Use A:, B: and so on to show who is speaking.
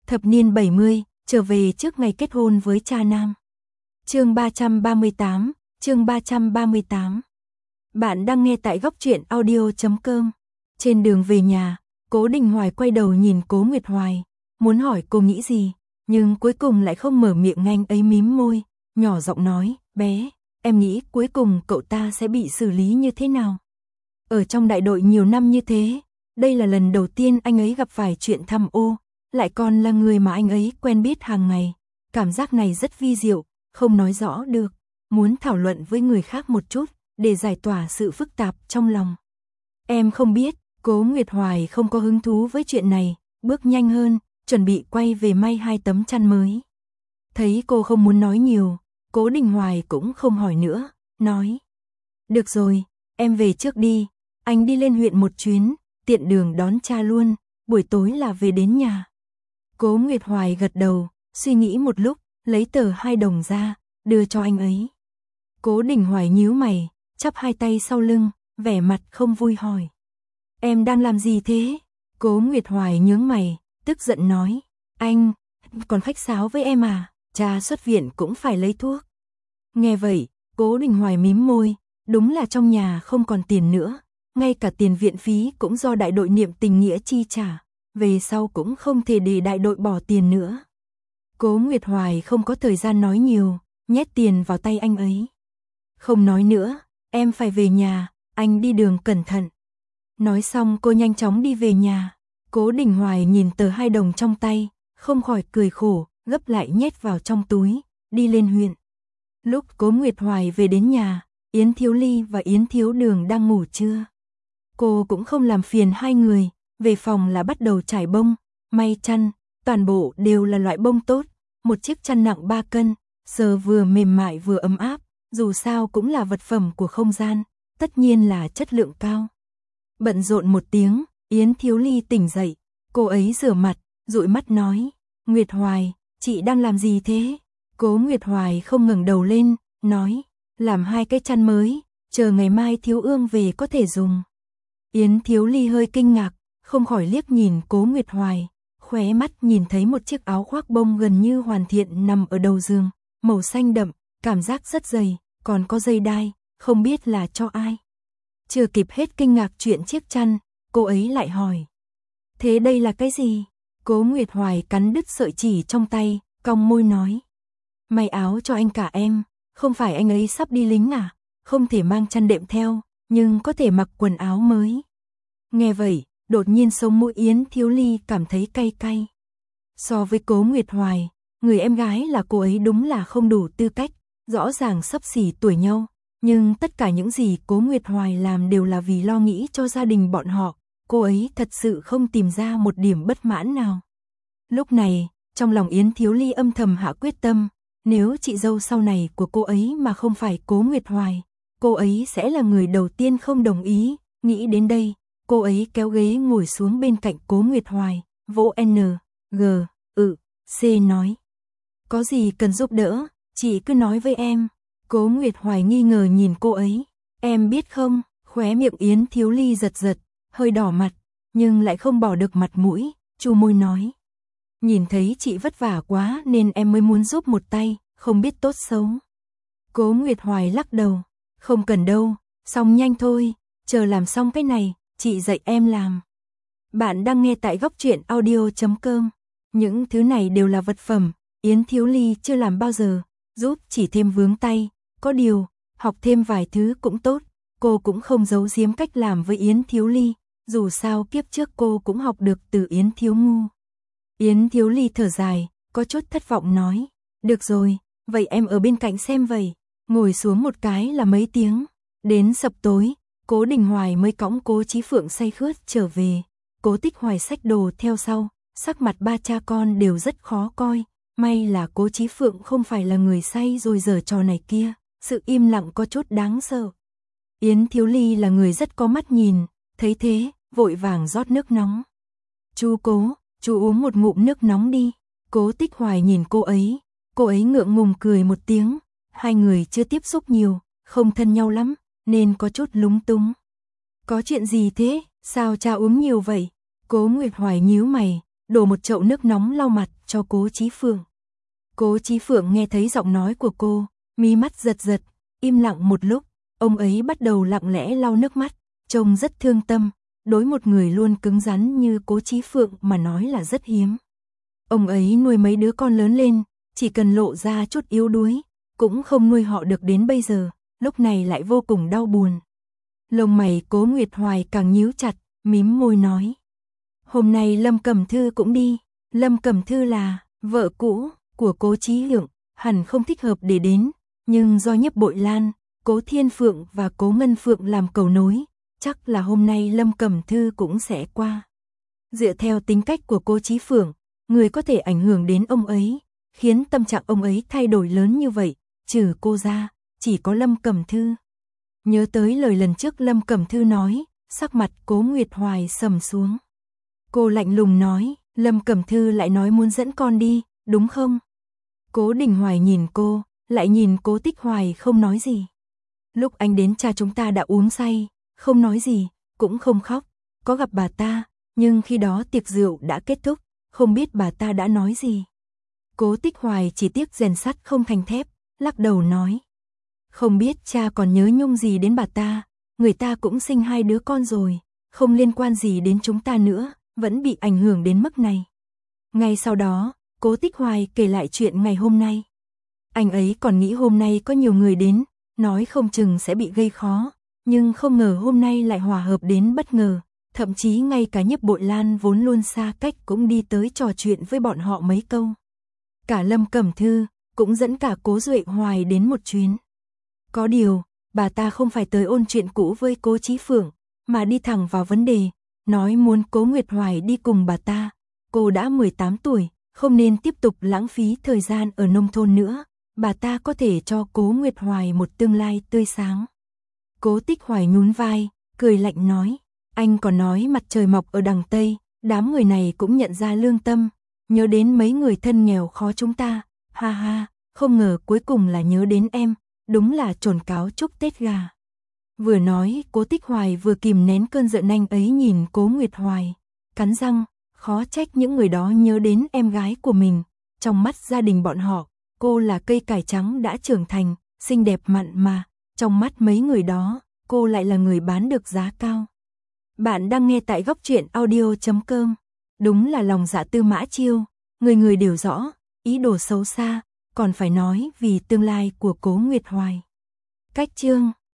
A: Thập niên 70, trở về trước ngày kết hôn với cha nam. Chương 338, chương 338. Bạn đang nghe tại góc truyện audio.com. Trên đường về nhà, Cố Đình Hoài quay đầu nhìn Cố Nguyệt Hoài, muốn hỏi cô nghĩ gì, nhưng cuối cùng lại không mở miệng, nganh ấy mím môi, nhỏ giọng nói, bé, em nghĩ cuối cùng cậu ta sẽ bị xử lý như thế nào? Ở trong đại đội nhiều năm như thế, đây là lần đầu tiên anh ấy gặp phải chuyện tham ô, lại còn là người mà anh ấy quen biết hàng ngày. Cảm giác này rất vi diệu, không nói rõ được, muốn thảo luận với người khác một chút, để giải tỏa sự phức tạp trong lòng. Em không biết, Cố Nguyệt Hoài không có hứng thú với chuyện này, bước nhanh hơn, chuẩn bị quay về may 2 tấm chăn mới. Thấy cô không muốn nói nhiều, Cố Đình Hoài cũng không hỏi nữa, nói. Được rồi, em về trước đi, anh đi lên huyện một chuyến, tiện đường đón cha luôn, buổi tối là về đến nhà. Cố Nguyệt Hoài gật đầu, suy nghĩ một lúc, lấy tờ 2 đồng ra, đưa cho anh ấy. Cố Đình Hoài nhíu mày, chắp hai tay sau lưng, vẻ mặt không vui hỏi. Em đang làm gì thế? Cố Nguyệt Hoài nhướng mày, tức giận nói. Anh, còn khách sáo với em à? Cha xuất viện cũng phải lấy thuốc. Nghe vậy, Cố Đình Hoài mím môi, đúng là trong nhà không còn tiền nữa, ngay cả tiền viện phí cũng do đại đội niệm tình nghĩa chi trả, về sau cũng không thể để đại đội bỏ tiền nữa. Cố Nguyệt Hoài không có thời gian nói nhiều, nhét tiền vào tay anh ấy. Không nói nữa, em phải về nhà, anh đi đường cẩn thận. Nói xong cô nhanh chóng đi về nhà. Cố Đình Hoài nhìn tờ 2 đồng trong tay, không khỏi cười khổ, gấp lại nhét vào trong túi, đi lên huyện. Lúc Cố Nguyệt Hoài về đến nhà, Yến Thiếu Ly và Yến Thiếu Đường đang ngủ trưa. Cô cũng không làm phiền hai người, về phòng là bắt đầu trải bông, may chăn, toàn bộ đều là loại bông tốt, một chiếc chăn nặng 3 cân, sờ vừa mềm mại vừa ấm áp, dù sao cũng là vật phẩm của không gian, tất nhiên là chất lượng cao. Bận rộn một tiếng, Yến Thiếu Ly tỉnh dậy, cô ấy rửa mặt, dụi mắt nói, Nguyệt Hoài, chị đang làm gì thế? Cố Nguyệt Hoài không ngẩng đầu lên, nói, làm 2 cái chăn mới, chờ ngày mai Thiếu Ương về có thể dùng. Yến Thiếu Ly hơi kinh ngạc, không khỏi liếc nhìn Cố Nguyệt Hoài, khóe mắt nhìn thấy một chiếc áo khoác bông gần như hoàn thiện nằm ở đầu giường, màu xanh đậm, cảm giác rất dày, còn có dây đai, không biết là cho ai. Chưa kịp hết kinh ngạc chuyện chiếc chăn, cô ấy lại hỏi. Thế đây là cái gì? Cố Nguyệt Hoài cắn đứt sợi chỉ trong tay, cong môi nói. May áo cho anh cả em, không phải anh ấy sắp đi lính à? Không thể mang chăn đệm theo, nhưng có thể mặc quần áo mới. Nghe vậy, đột nhiên sống mũi Yến Thiếu Ly cảm thấy cay cay. So với Cố Nguyệt Hoài, người em gái là cô ấy đúng là không đủ tư cách, rõ ràng xấp xỉ tuổi nhau. Nhưng tất cả những gì Cố Nguyệt Hoài làm đều là vì lo nghĩ cho gia đình bọn họ, cô ấy thật sự không tìm ra một điểm bất mãn nào. Lúc này, trong lòng Yến Thiếu Ly âm thầm hạ quyết tâm, nếu chị dâu sau này của cô ấy mà không phải Cố Nguyệt Hoài, cô ấy sẽ là người đầu tiên không đồng ý. Nghĩ đến đây, cô ấy kéo ghế ngồi xuống bên cạnh Cố Nguyệt Hoài, vỗ C nói. Có gì cần giúp đỡ, chị cứ nói với em. Cố Nguyệt Hoài nghi ngờ nhìn cô ấy. Em biết không, khóe miệng Yến Thiếu Ly giật giật, hơi đỏ mặt, nhưng lại không bỏ được mặt mũi, chu môi nói. Nhìn thấy chị vất vả quá nên em mới muốn giúp một tay, không biết tốt xấu. Cố Nguyệt Hoài lắc đầu. Không cần đâu, xong nhanh thôi, chờ làm xong cái này, chị dạy em làm. Bạn đang nghe tại góc truyện audio.com. Những thứ này đều là vật phẩm, Yến Thiếu Ly chưa làm bao giờ, giúp chỉ thêm vướng tay. Có điều, học thêm vài thứ cũng tốt, cô cũng không giấu giếm cách làm với Yến Thiếu Ly, dù sao kiếp trước cô cũng học được từ Yến Thiếu Ngu. Yến Thiếu Ly thở dài, có chút thất vọng nói, được rồi, vậy em ở bên cạnh xem vậy. Ngồi xuống một cái là mấy tiếng, đến sập tối, Cố Đình Hoài mới cõng Cố Chí Phượng say khướt trở về. Cố Tích Hoài xách đồ theo sau, sắc mặt ba cha con đều rất khó coi, may là Cố Chí Phượng không phải là người say rồi giở trò này kia. Sự im lặng có chút đáng sợ. Yến Thiếu Ly là người rất có mắt nhìn, thấy thế, vội vàng rót nước nóng. Chú Cố, chú uống một ngụm nước nóng đi. Cố Tích Hoài nhìn cô ấy ngượng ngùng cười một tiếng. Hai người chưa tiếp xúc nhiều, không thân nhau lắm, nên có chút lúng túng. Có chuyện gì thế, sao cha uống nhiều vậy? Cố Nguyệt Hoài nhíu mày, đổ một chậu nước nóng lau mặt cho Cố Chí Phượng. Cố Chí Phượng nghe thấy giọng nói của cô, mí mắt giật giật, im lặng một lúc, ông ấy bắt đầu lặng lẽ lau nước mắt, trông rất thương tâm, đối một người luôn cứng rắn như Cố Chí Phượng mà nói là rất hiếm. Ông ấy nuôi mấy đứa con lớn lên, chỉ cần lộ ra chút yếu đuối, cũng không nuôi họ được đến bây giờ, lúc này lại vô cùng đau buồn. Lông mày Cố Nguyệt Hoài càng nhíu chặt, mím môi nói. Hôm nay Lâm Cẩm Thư cũng đi, Lâm Cẩm Thư là vợ cũ của Cố Chí Phượng, hẳn không thích hợp để đến, nhưng do Nhiếp Bội Lan, Cố Thiên Phượng và Cố Ngân Phượng làm cầu nối, chắc là hôm nay Lâm Cẩm Thư cũng sẽ qua. Dựa theo tính cách của Cố Chí Phượng, người có thể ảnh hưởng đến ông ấy, khiến tâm trạng ông ấy thay đổi lớn như vậy, trừ cô ra, chỉ có Lâm Cẩm Thư. Nhớ tới lời lần trước Lâm Cẩm Thư nói, sắc mặt Cố Nguyệt Hoài sầm xuống. Cô lạnh lùng nói, Lâm Cẩm Thư lại nói muốn dẫn con đi, đúng không? Cố Đình Hoài nhìn cô, lại nhìn Cố Tích Hoài không nói gì. Lúc anh đến cha chúng ta đã uống say, không nói gì, cũng không khóc, có gặp bà ta, nhưng khi đó tiệc rượu đã kết thúc, không biết bà ta đã nói gì. Cố Tích Hoài chỉ tiếc rèn sắt không thành thép, lắc đầu nói. Không biết cha còn nhớ nhung gì đến bà ta, người ta cũng sinh 2 đứa con rồi, không liên quan gì đến chúng ta nữa, vẫn bị ảnh hưởng đến mức này. Ngay sau đó, Cố Tích Hoài kể lại chuyện ngày hôm nay. Anh ấy còn nghĩ hôm nay có nhiều người đến, nói không chừng sẽ bị gây khó, nhưng không ngờ hôm nay lại hòa hợp đến bất ngờ, thậm chí ngay cả Nhiếp Bội Lan vốn luôn xa cách cũng đi tới trò chuyện với bọn họ mấy câu. Cả Lâm Cẩm Thư cũng dẫn cả Cố Duệ Hoài đến một chuyến. Có điều, bà ta không phải tới ôn chuyện cũ với Cố Chí Phượng, mà đi thẳng vào vấn đề, nói muốn Cố Nguyệt Hoài đi cùng bà ta. Cô đã 18 tuổi, không nên tiếp tục lãng phí thời gian ở nông thôn nữa, bà ta có thể cho Cố Nguyệt Hoài một tương lai tươi sáng. Cố Tích Hoài nhún vai, cười lạnh nói, anh còn nói mặt trời mọc ở đằng Tây, đám người này cũng nhận ra lương tâm, nhớ đến mấy người thân nghèo khó chúng ta, ha ha, không ngờ cuối cùng là nhớ đến em, đúng là trồn cáo chúc Tết gà. Vừa nói, Cố Tích Hoài vừa kìm nén cơn giận anh ấy nhìn Cố Nguyệt Hoài, cắn răng, khó trách những người đó nhớ đến em gái của mình, trong mắt gia đình bọn họ, cô là cây cải trắng đã trưởng thành, xinh đẹp mặn mà, trong mắt mấy người đó, cô lại là người bán được giá cao. Bạn đang nghe tại Góc Truyện Audio.com. Đúng là lòng dạ Tư Mã Chiêu, người người đều rõ, ý đồ xấu xa, còn phải nói vì tương lai của Cố Nguyệt Hoài. Cách chương